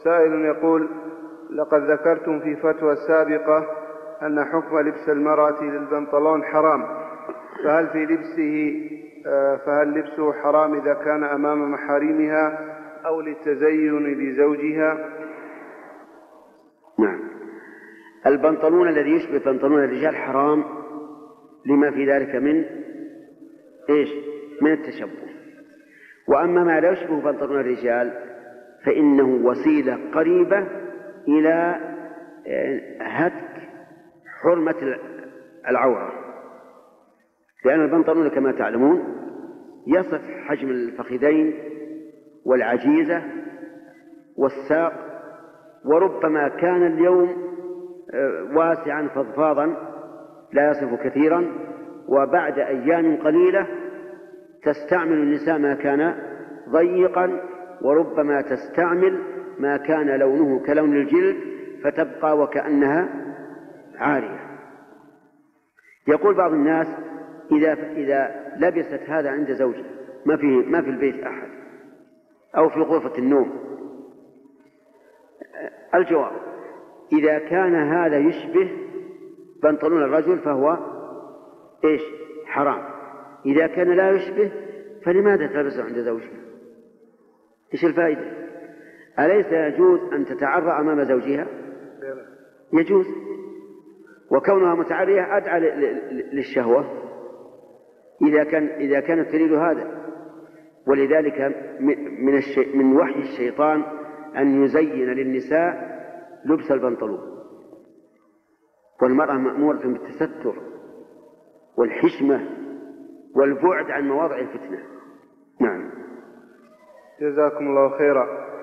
سائل يقول: لقد ذكرتم في فتوى سابقة أن حكم لبس المرأة للبنطلون حرام، فهل لبسه حرام إذا كان أمام محارمها أو للتزين لزوجها؟ نعم، البنطلون الذي يشبه بنطلون الرجال حرام لما في ذلك من التشبه. وأما ما لا يشبه بنطلون الرجال فإنه وسيلة قريبة إلى هتك حرمة العورة، لأن البنطلون كما تعلمون يصف حجم الفخذين والعجيزة والساق، وربما كان اليوم واسعا فضفاضا لا يصف كثيرا، وبعد أيام قليلة تستعمل النساء ما كان ضيقا، وربما تستعمل ما كان لونه كلون الجلد فتبقى وكأنها عارية. يقول بعض الناس: إذا لبست هذا عند زوجها ما في البيت أحد أو في غرفة النوم. الجواب: إذا كان هذا يشبه بنطلون الرجل فهو حرام. إذا كان لا يشبه فلماذا تلبسه عند زوجها؟ إيش الفائدة؟ أليس يجوز أن تتعرى أمام زوجها؟ يجوز، وكونها متعرية أدعى للشهوة إذا كانت تريد هذا. ولذلك من وحي الشيطان أن يزين للنساء لبس البنطلون، والمرأة مأمورة بالتستر والحشمة والبعد عن مواضع الفتنة. نعم. جزاكم الله خيرا.